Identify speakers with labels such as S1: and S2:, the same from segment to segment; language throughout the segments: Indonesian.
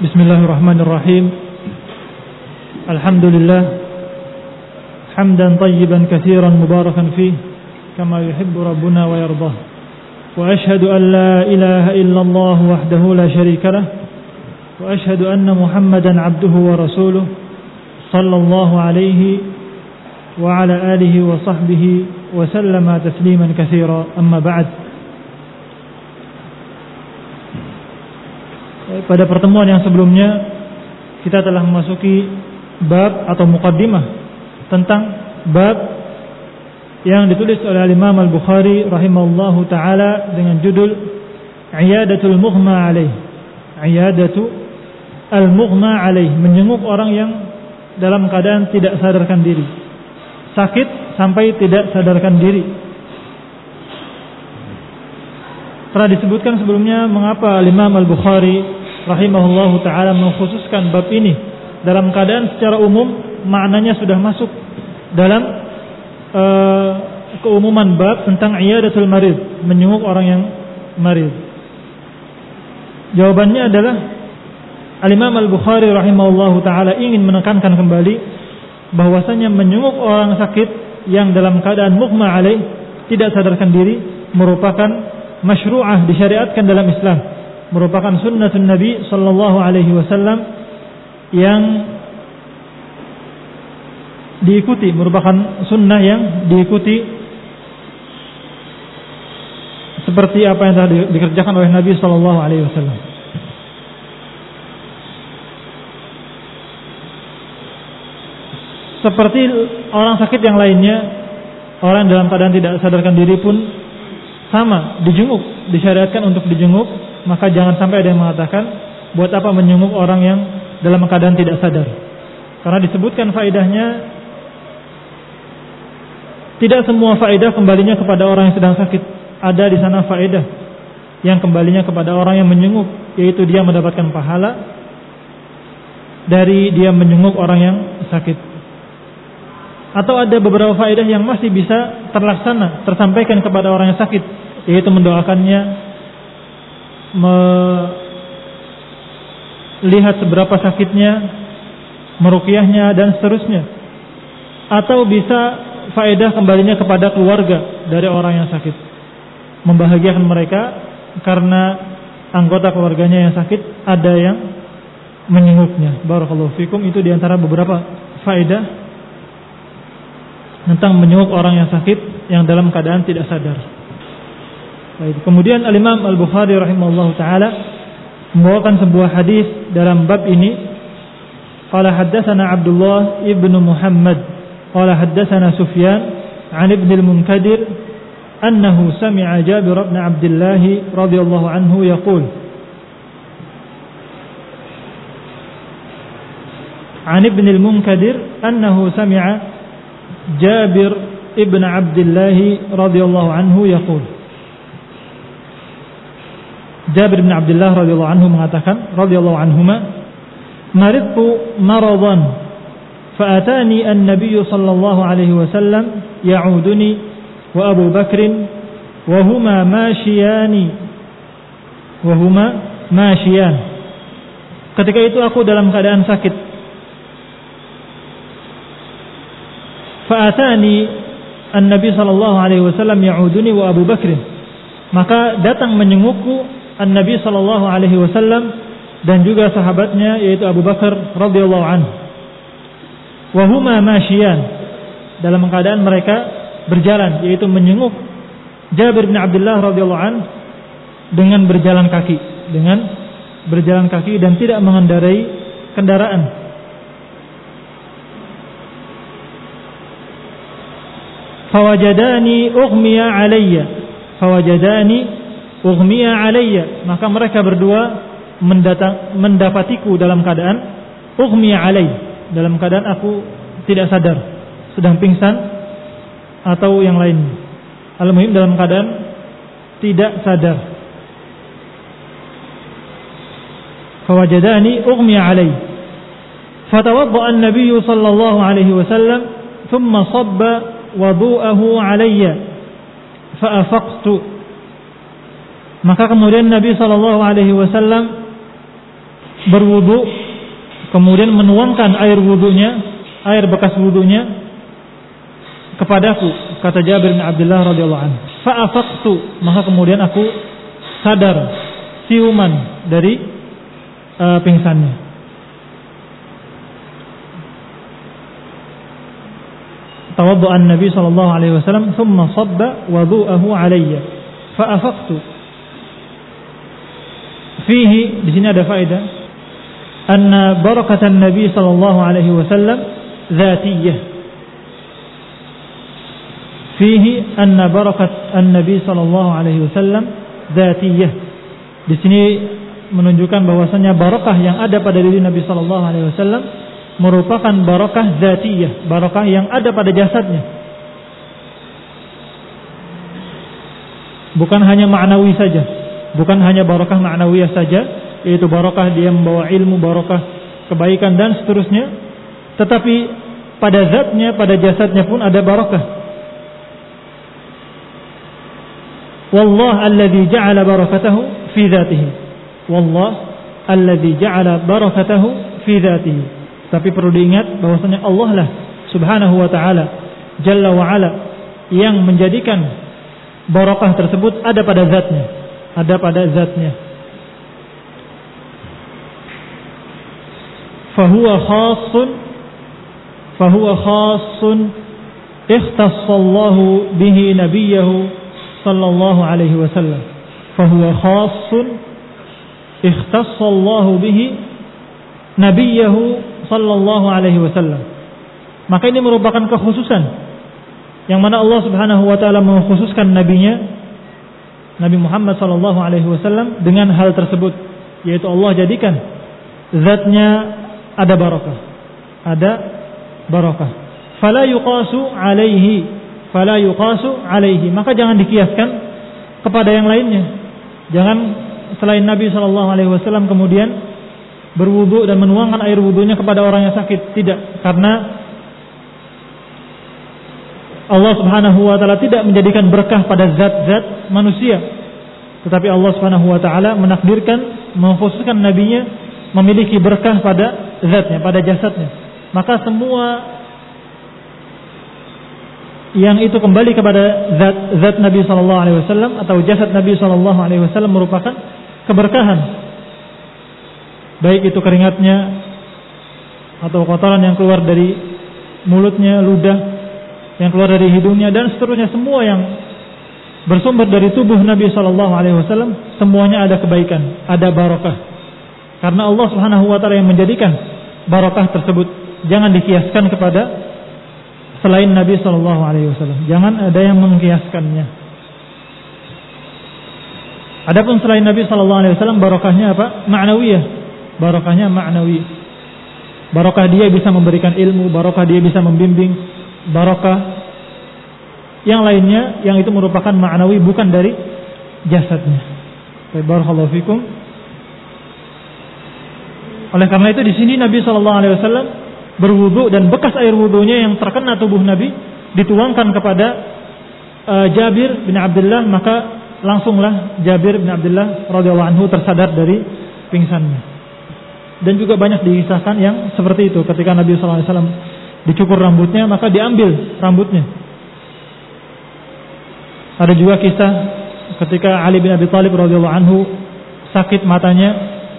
S1: Bismillahirrahmanirrahim. Alhamdulillah hamdan tayyiban katsiran mubarakan fih kama yuhibbu rabbuna wa yardah. Wa ashhadu an la ilaha illallah wahdahu la syarika lah wa ashhadu anna Muhammadan abduhu wa rasuluh sallallahu alaihi wa ala alihi wa sahbihi wa sallama tasliman katsira. Amma ba'd. Pada pertemuan yang sebelumnya kita telah memasuki bab atau muqaddimah tentang bab yang ditulis oleh Imam Al-Bukhari rahimahullahu taala dengan judul Iyadatul Mughma Alaih. Iyadatu al-mughma alaih, menjenguk orang yang dalam keadaan tidak sadarkan diri, sakit sampai tidak sadarkan diri. Telah disebutkan sebelumnya mengapa Imam Al-Bukhari rahimahullahu ta'ala mengkhususkan bab ini dalam keadaan secara umum maknanya sudah masuk dalam keumuman bab tentang iyadatul marid, menjenguk orang yang marid. Jawabannya adalah Al-Imam Al-Bukhari rahimahullahu ta'ala ingin menekankan kembali bahwasanya menjenguk orang sakit yang dalam keadaan mughma alaih, tidak sadarkan diri, merupakan masyru'ah, disyariatkan dalam Islam, merupakan sunnatun Nabi sallallahu alaihi wasallam yang diikuti, merupakan sunnah yang diikuti seperti apa yang telah dikerjakan oleh Nabi sallallahu alaihi wasallam. Seperti orang sakit yang lainnya, orang dalam keadaan tidak sadarkan diri pun sama, dijenguk, disyariatkan untuk dijenguk. Maka jangan sampai ada yang mengatakan, buat apa menjenguk orang yang dalam keadaan tidak sadar? Karena disebutkan faedahnya, tidak semua faedah kembalinya kepada orang yang sedang sakit. Ada di sana faedah yang kembalinya kepada orang yang menjenguk, yaitu dia mendapatkan pahala dari dia menjenguk orang yang sakit. Atau ada beberapa faedah yang masih bisa terlaksana, tersampaikan kepada orang yang sakit, yaitu mendoakannya, melihat seberapa sakitnya, meruqyahnya dan seterusnya. Atau bisa faedah kembalinya kepada keluarga dari orang yang sakit, membahagiakan mereka karena anggota keluarganya yang sakit ada yang menjenguknya. Barakallahu fikum. Itu diantara beberapa faedah tentang menjenguk orang yang sakit yang dalam keadaan tidak sadar. Baik. Kemudian Al-Imam Al-Bukhari rahimahullahu taala membawakan sebuah hadis dalam bab ini. Qala haddatsana Abdullah ibnu Muhammad qala haddatsana Sufyan an Ibn al-Munkadir annahu sami'a Jabir bin Abdullah radhiyallahu anhu yaqul an Ibn al-Munkadir annahu sami'a Jabir ibn Abdullah radhiyallahu anhu yaqul. Jabir bin Abdullah radhiyallahu anhu mengatakan, radhiyallahu anhuma, maridtu maradan fa atani an-nabiy sallallahu alaihi wasallam ya'uduni wa Abu Bakr wa huma mashiyan. Ketika itu aku dalam keadaan sakit. Fa atani an-nabiy sallallahu alaihi wasallam ya'uduni wa Abu Bakr. Maka datang menjengukku An-Nabi sallallahu alaihi wasallam dan juga sahabatnya yaitu Abu Bakar radhiyallahu anhu. Wa huma mashiyan, dalam keadaan mereka berjalan, yaitu menjenguk Jabir bin Abdullah radhiyallahu anhu dengan berjalan kaki dan tidak mengendarai kendaraan. Fawajadani ughmiya alayya, maka mereka berdua mendapatiku dalam keadaan ughmiya alayya, dalam keadaan aku tidak sadar, sedang pingsan atau yang lain. Al-muhim dalam keadaan tidak sadar. Fawajadani ughmiya alayya fatawadda'a an-nabiy sallallahu alaihi wasallam thumma sabba wudu'ahu alayya fa afaqtu. Maka kemudian Nabi sallallahu alaihi wasallam berwudu kemudian menuangkan air wudunya, air bekas wudunya kepadaku, kata Jabir bin Abdullah radhiyallahu anhu. Fa afaqtu, maka kemudian aku sadar siuman dari pingsannya. Tawaddu'a an-nabi sallallahu alaihi wasallam thumma sabba wudu'ahu alayya fa afaqtu. Fihi, di sini ada faedah, anna barakatan nabi sallallahu alaihi wasallam dzatiyyah. Fihi anna barakat an-nabi sallallahu alaihi wasallam dzatiyyah. Di sini menunjukkan bahwasanya barakah yang ada pada diri Nabi sallallahu alaihi wasallam merupakan barakah dzatiyah, barakah yang ada pada jasadnya. Bukan hanya ma'nawi saja, bukan hanya barakah ma'nawiyah saja, yaitu barakah dia membawa ilmu, barakah kebaikan dan seterusnya, tetapi pada zatnya, pada jasadnya pun ada barakah. Wallah alladzi ja'ala barakatahu fi dzatihi. Wallah alladzi ja'ala barakatahu fi dzatihi. Tapi perlu diingat bahwasanya Allah lah subhanahu wa ta'ala jalla wa ala yang menjadikan barakah tersebut ada pada zatnya, ada pada zatnya. Fahuwa khassun ikhtassallahu bihi nabiyahu sallallahu alaihi wasallam. Fahuwa khassun ikhtassallahu bihi nabiyahu sallallahu alaihi wasallam. Maka ini merupakan kekhususan yang mana Allah Subhanahu wa taala mengkhususkan nabinya Nabi Muhammad sallallahu alaihi wasallam dengan hal tersebut, yaitu Allah jadikan zatnya ada barakah. Ada barakah. Fala yuqasu alaihi, maka jangan dikiaskan kepada yang lainnya. Jangan selain Nabi sallallahu alaihi wasallam kemudian berwudu dan menuangkan air wudunya kepada orang yang sakit. Tidak, karena Allah Subhanahu wa taala tidak menjadikan berkah pada zat-zat manusia, tetapi Allah Subhanahu wa taala menakdirkan, mengkhususkan nabinya memiliki berkah pada zatnya, pada jasadnya. Maka semua yang itu kembali kepada zat Nabi sallallahu alaihi wasallam atau jasad Nabi sallallahu alaihi wasallam merupakan keberkahan. Baik itu keringatnya atau kotoran yang keluar dari mulutnya, ludah yang keluar dari hidungnya dan seterusnya, semua yang bersumber dari tubuh Nabi sallallahu alaihi wasallam semuanya ada kebaikan, ada barakah. Karena Allah Subhanahu wa taala yang menjadikan barakah tersebut. Jangan dikiaskan kepada selain Nabi sallallahu alaihi wasallam. Jangan ada yang mengkiaskannya. Adapun selain Nabi sallallahu alaihi wasallam barakahnya apa? Ma'nawiyah. Barakahnya ma'nawi. Barakah dia bisa memberikan ilmu, barakah dia bisa membimbing, barakah yang lainnya yang itu merupakan ma'nawi, bukan dari jasadnya. Barakallahu fikum. Oleh karena itu di sini Nabi sallallahu alaihi wasallam berwudu dan bekas air wudunya yang terkena tubuh Nabi dituangkan kepada Jabir bin Abdullah, maka langsunglah Jabir bin Abdullah radhiyallahu anhu tersadar dari pingsannya. Dan juga banyak dikisahkan yang seperti itu. Ketika Nabi sallallahu alaihi wasallam dicukur rambutnya, maka diambil rambutnya. Ada juga kisah ketika Ali bin Abi Thalib radhiyallahu anhu sakit matanya,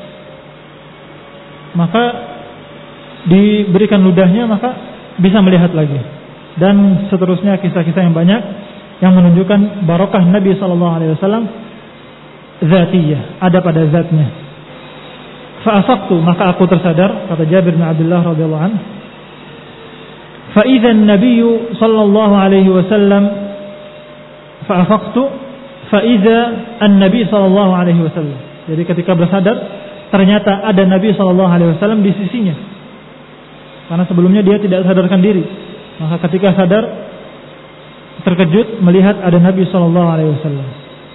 S1: maka diberikan ludahnya, maka bisa melihat lagi. Dan seterusnya kisah-kisah yang banyak yang menunjukkan barakah Nabi sallallahu alaihi wasallam zatiyah, ada pada zatnya. Fa'afaqtu, maka aku tersadar, kata Jabir bin Abdullah radhiyallahu anhu, fa idza an-nabiy sallallahu alaihi wasallam fa'afaqtu fa idza an-nabiy sallallahu alaihi wasallam. Jadi ketika bersadar ternyata ada Nabi sallallahu alaihi wasallam di sisinya. Karena sebelumnya dia tidak sadarkan diri. Maka ketika sadar terkejut melihat ada Nabi sallallahu alaihi wasallam.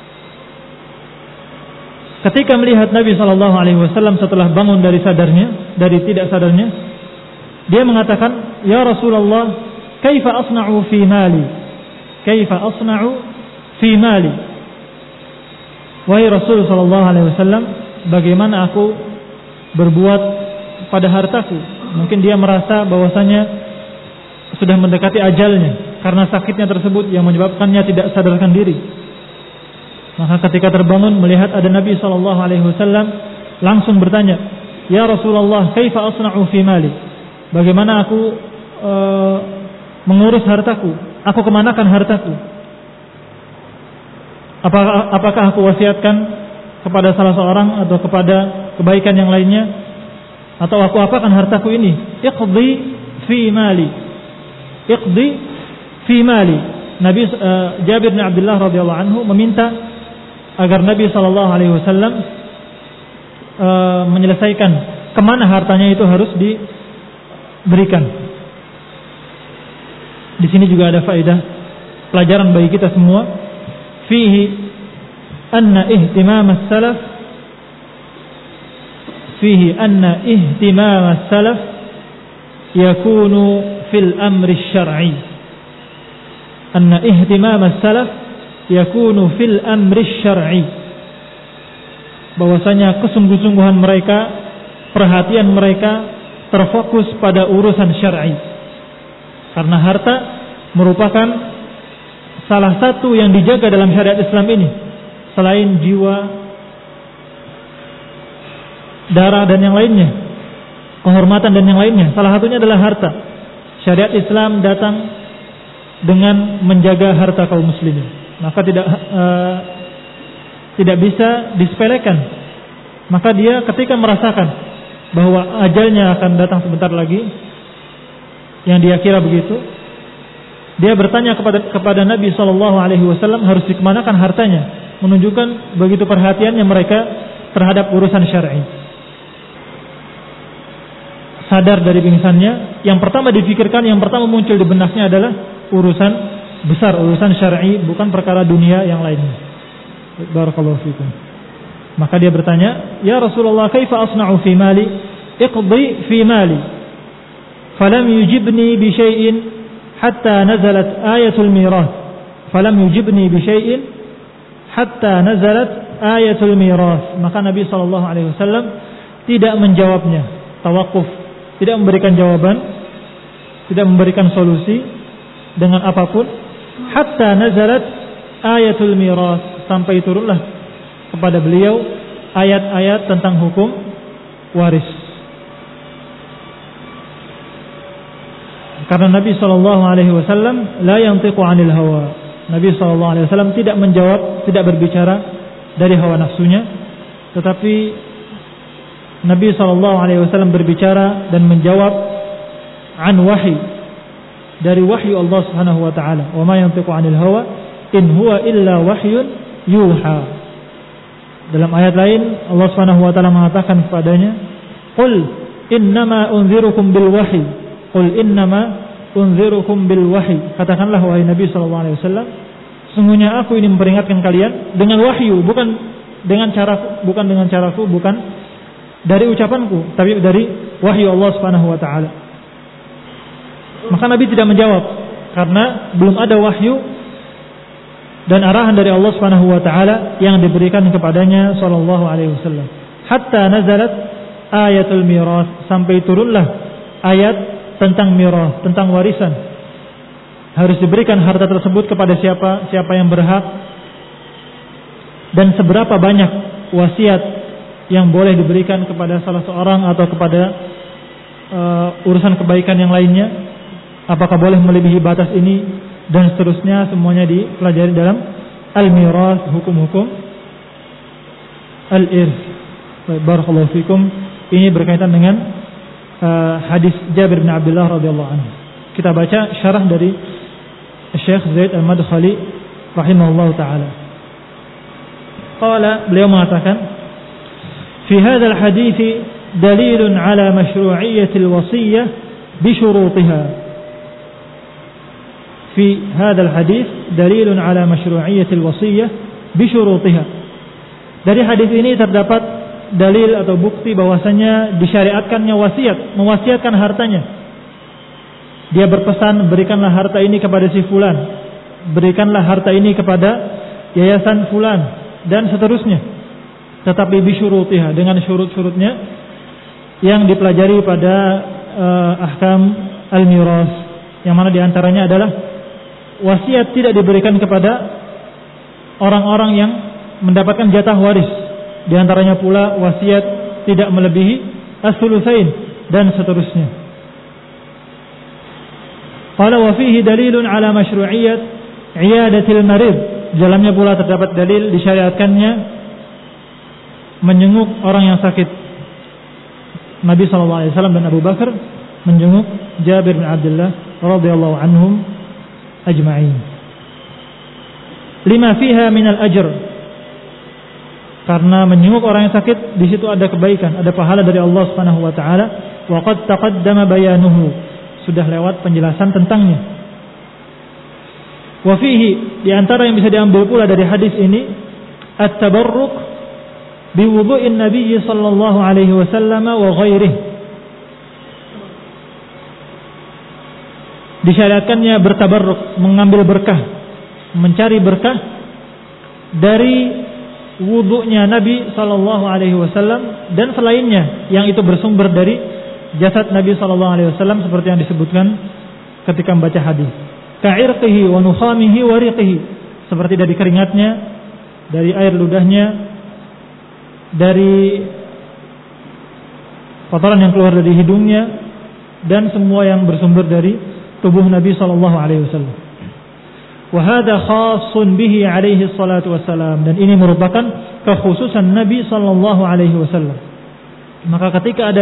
S1: Ketika melihat Nabi sallallahu alaihi wasallam setelah bangun dari sadarnya, dari tidak sadarnya, dia mengatakan, "Ya Rasulullah, kaifa asna'u fi mali? Kaifa asna'u fi mali?" Wahai Rasul sallallahu alaihi wasallam, bagaimana aku berbuat pada hartaku. Mungkin dia merasa bahwasanya sudah mendekati ajalnya karena sakitnya tersebut yang menyebabkannya tidak sadarkan diri. Maka ketika terbangun melihat ada Nabi SAW, langsung bertanya, "Ya Rasulullah, kaifa asna'u fi mali?" Bagaimana aku mengurus hartaku? Aku kemanakan hartaku? Apakah aku wasiatkan kepada salah seorang atau kepada kebaikan yang lainnya, atau aku apakan hartaku ini? Iqdi fi mali. Iqdi fi mali. Nabi Jabir bin Abdullah radhiyallahu anhu meminta agar Nabi sallallahu alaihi wasallam menyelesaikan kemana hartanya itu harus diberikan. Di sini juga ada faedah pelajaran bagi kita semua. Fihi anna ihtimam as-salaf yakunu fil amri syar'i. Anna ihtimam as-salaf yakunu fil amri syar'i. Bahwasanya kesungguh-sungguhan mereka, perhatian mereka terfokus pada urusan syar'i. Karena harta merupakan salah satu yang dijaga dalam syariat Islam ini, selain jiwa, darah dan yang lainnya, kehormatan dan yang lainnya. Salah satunya adalah harta. Syariat Islam datang dengan menjaga harta kaum muslimin. Maka tidak bisa disepelekan. Maka dia ketika merasakan bahwa ajalnya akan datang sebentar lagi, yang dia kira begitu, dia bertanya kepada Nabi SAW harus dikemanakan hartanya, menunjukkan begitu perhatiannya mereka terhadap urusan syar'i. Sadar dari pingsannya, yang pertama difikirkan, yang pertama muncul di benaknya adalah urusan besar, urusan syar'i, bukan perkara dunia yang lainnya. Barakallahu fikum. Maka dia bertanya, "Ya Rasulullah, kaifa asna'u fi mali?" "Iqdi fi mali." Falam yujibni bi syai'in hatta nazalat ayatul mirath. Falam yujibni bi syai'in hatta nazalat ayatul mirath. Maka Nabi SAW tidak menjawabnya, tawakuf, tidak memberikan jawaban, tidak memberikan solusi dengan apapun, hatta nazalat ayatul mirath, sampai turunlah kepada beliau ayat-ayat tentang hukum waris. Karena Nabi SAW la yantiqu 'anil hawa. Nabi SAW tidak menjawab, tidak berbicara dari hawa nafsunya, tetapi Nabi SAW berbicara dan menjawab an wahyi, dari wahyu Allah Subhanahu wa taala. Wa ma yantiqu 'anil hawa in huwa illa wahyun yuha. Dalam ayat lain Allah Subhanahu wa taala mengatakan kepadanya, "Qul innama unzirukum bil wahyi." Qul innama unzirukum bil wahyi. Katakanlah wahai Nabi sallallahu alaihi wasallam, sesungguhnya aku ini memperingatkan kalian dengan wahyu, bukan dengan caraku, bukan dari ucapanku, tapi dari wahyu Allah Subhanahu wa taala. Maka Nabi tidak menjawab karena belum ada wahyu dan arahan dari Allah Subhanahu wa taala yang diberikan kepadanya sallallahu alaihi wasallam. Hatta nazalat ayatul mirath, sampai turunlah ayat tentang mirath, tentang warisan. Harus diberikan harta tersebut kepada siapa yang berhak, dan seberapa banyak wasiat yang boleh diberikan kepada salah seorang atau kepada urusan kebaikan yang lainnya. Apakah boleh melebihi batas ini, dan seterusnya, semuanya dipelajari dalam al-mirath, hukum-hukum al-irth. Barakallahu fikum. Ini berkaitan dengan hadis Jabir bin Abdullah radhiyallahu anhu. Kita baca syarah dari Syekh Zaid Al-Madkhali rahimahullahu taala. Qala, beliau mengatakan, "Fi hadzal hadits dalilun ala masyru'iyyati al-wasiyyah bi syurutiha." Fi hadzal hadits dalilun ala masyru'iyyati al-wasiyyah bi syurutiha. Dari hadis ini terdapat dalil atau bukti bahwasanya disyariatkannya wasiat, mewasiatkan hartanya. Dia berpesan, berikanlah harta ini kepada si fulan, berikanlah harta ini kepada yayasan fulan, dan seterusnya. Tetapi bisyurutiha, dengan syurut-syurutnya. yang dipelajari pada ahkam al-miras, yang mana diantaranya adalah wasiat tidak diberikan kepada orang-orang yang mendapatkan jatah waris. Diantaranya pula wasiat tidak melebihi as-sulusain dan seterusnya. Qala wa fihi dalilun ala masyru'iyyat iyadatil marid. Dalamnya pula terdapat dalil disyariatkannya menjenguk orang yang sakit. Nabi SAW dan Abu Bakar menjenguk Jabir bin Abdullah radhiyallahu anhum ajma'in. Lima fiha minal ajr. Karena menjenguk orang yang sakit di situ ada kebaikan, ada pahala dari Allah Subhanahu wa taala. Wa qad taqaddama bayanuhu. Sudah lewat penjelasan tentangnya. Wa fihi, di antara yang bisa diambil pula dari hadis ini, at-tabarruk bi wudu'in Nabi sallallahu alaihi wasallam wa ghairihi. Disyariatkannya bertabarruk, mengambil berkah, mencari berkah dari wudu'nya Nabi sallallahu alaihi wasallam dan selainnya yang itu bersumber dari jasad Nabi sallallahu alaihi wasallam seperti yang disebutkan ketika membaca hadis. Ka'irqihi wa nukhamihi wa riqihi, seperti dari keringatnya, dari air ludahnya, dari kotoran yang keluar dari hidungnya, dan semua yang bersumber dari tubuh Nabi sallallahu alaihi wasallam. Wa hadha khassun bihi alaihi salatu wassalam, dan ini merupakan kekhususan Nabi sallallahu alaihi wasallam. Maka ketika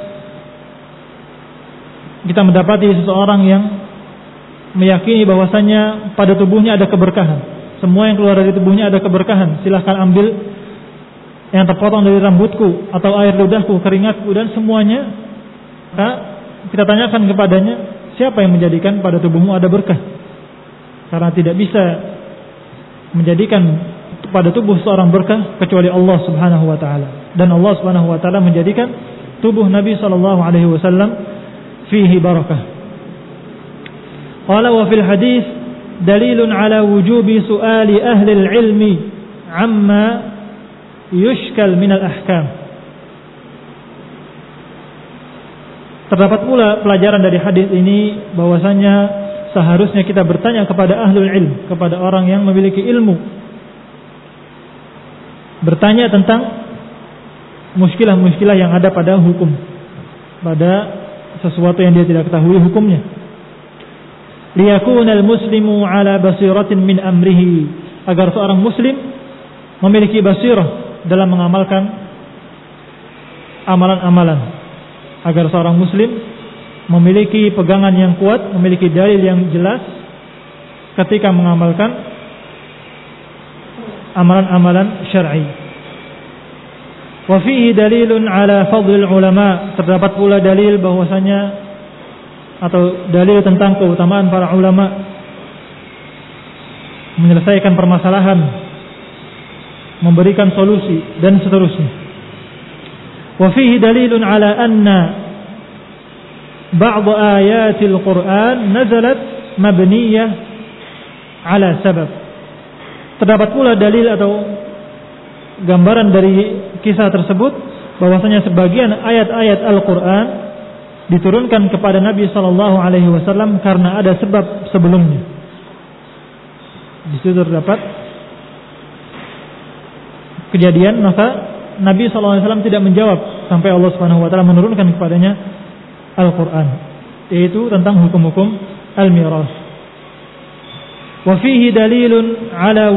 S1: kita mendapati seseorang yang meyakini bahwasanya pada tubuhnya ada keberkahan, semua yang keluar dari tubuhnya ada keberkahan, silahkan ambil yang terpotong dari rambutku atau air ludahku, keringatku dan semuanya, maka kita tanyakan kepadanya, siapa yang menjadikan pada tubuhmu ada berkah? Karena tidak bisa menjadikan pada tubuh seorang berkah kecuali Allah Subhanahu wa taala. Dan Allah Subhanahu wa taala menjadikan tubuh Nabi sallallahu alaihi wasallam fihi barakah. Qala wa fil hadis dalilun ala wujubi su'ali ahli al-ilmi amma yushkal min al-ahkam. Terdapat pula pelajaran dari hadis ini bahwasanya seharusnya kita bertanya kepada ahlul ilm, kepada orang yang memiliki ilmu, bertanya tentang muskilah-muskilah yang ada pada hukum, pada sesuatu yang dia tidak ketahui hukumnya. Liyakuna al-muslimu ala basiratin min amrihi, agar seorang muslim memiliki basirah dalam mengamalkan amalan-amalan, agar seorang muslim memiliki pegangan yang kuat, memiliki dalil yang jelas ketika mengamalkan amalan-amalan syar'i. Wa fihi dalilun ala fadlil ulama, terdapat pula dalil bahwasanya atau dalil tentang keutamaan para ulama menyelesaikan permasalahan, memberikan solusi dan seterusnya. Wa fihi dalilun ala anna ba'd ayatil Qur'an nazalat mabniyah ala sabab. Terdapat pula dalil atau gambaran dari kisah tersebut bahwasanya sebagian ayat-ayat Al-Qur'an diturunkan kepada Nabi sallallahu alaihi wasallam karena ada sebab sebelumnya. Di situ terdapat kejadian, maka Nabi sallallahu alaihi wasallam tidak menjawab sampai Allah Subhanahu wa taala menurunkan kepadanya Al-Qur'an, yaitu tentang hukum-hukum al-miras. Wa fihi dalilun ala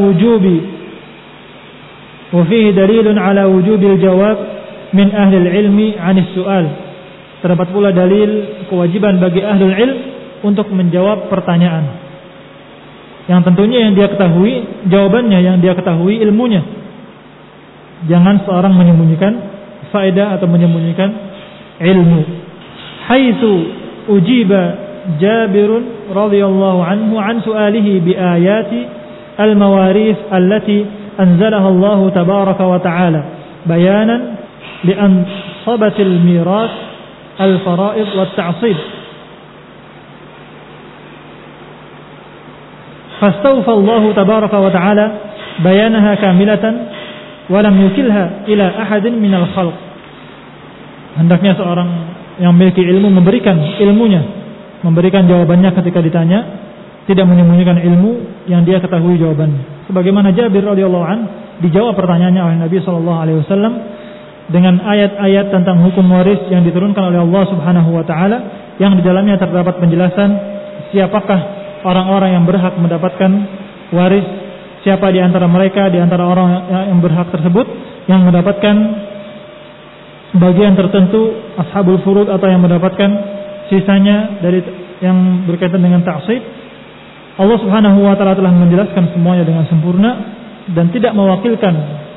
S1: wujubil jawab min ahli al-ilmi 'anis su'al. Terdapat pula dalil kewajiban bagi ahlul ilm untuk menjawab pertanyaan yang tentunya yang dia ketahui jawabannya, yang dia ketahui ilmunya. Jangan seorang menyembunyikan faedah atau menyembunyikan ilmu. Haitsu ujiba Jabir radhiyallahu anhu an su'alihi bi ayati al-mawarith allati anzalaha Allah tabaraka wa ta'ala bayanan li ansabatil miras al-fara'id wa at-ta'sib. Fastawfa Allah tabaraka wa ta'ala bayanaha kamilatan wa lam yukilha ila ahadin minal khalq. hendaknya seorang yang memiliki ilmu memberikan ilmunya, memberikan jawabannya ketika ditanya, tidak menyembunyikan ilmu yang dia ketahui jawabannya. Sebagaimana Jabir radhiyallahu an dijawab pertanyaannya oleh Nabi sallallahu alaihi wasallam dengan ayat-ayat tentang hukum waris yang diturunkan oleh Allah Subhanahu wa taala, yang di dalamnya terdapat penjelasan siapakah orang-orang yang berhak mendapatkan waris, siapa di antara mereka, di antara orang yang berhak tersebut yang mendapatkan bagian tertentu, ashabul furud, atau yang mendapatkan sisanya dari yang berkaitan dengan ta'sib. Allah Subhanahu wa taala telah menjelaskan semuanya dengan sempurna dan tidak mewakilkan,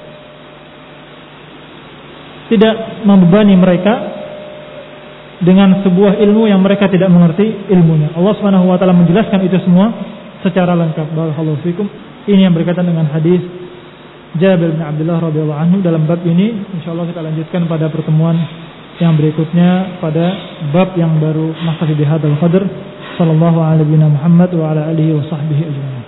S1: tidak membebani mereka dengan sebuah ilmu yang mereka tidak mengerti ilmunya. Allah Subhanahu wa taala menjelaskan itu semua secara lengkap. Barakallahu fikum. Ini yang berkaitan dengan hadis Jabir bin Abdullah radhiyallahu anhu. Dalam bab ini insyaallah kita lanjutkan pada pertemuan yang berikutnya pada bab yang baru, naktafi bihadzal qadar. Sallallahu alaihi wa Muhammad wa ala alihi wa sahbihi ajma'in.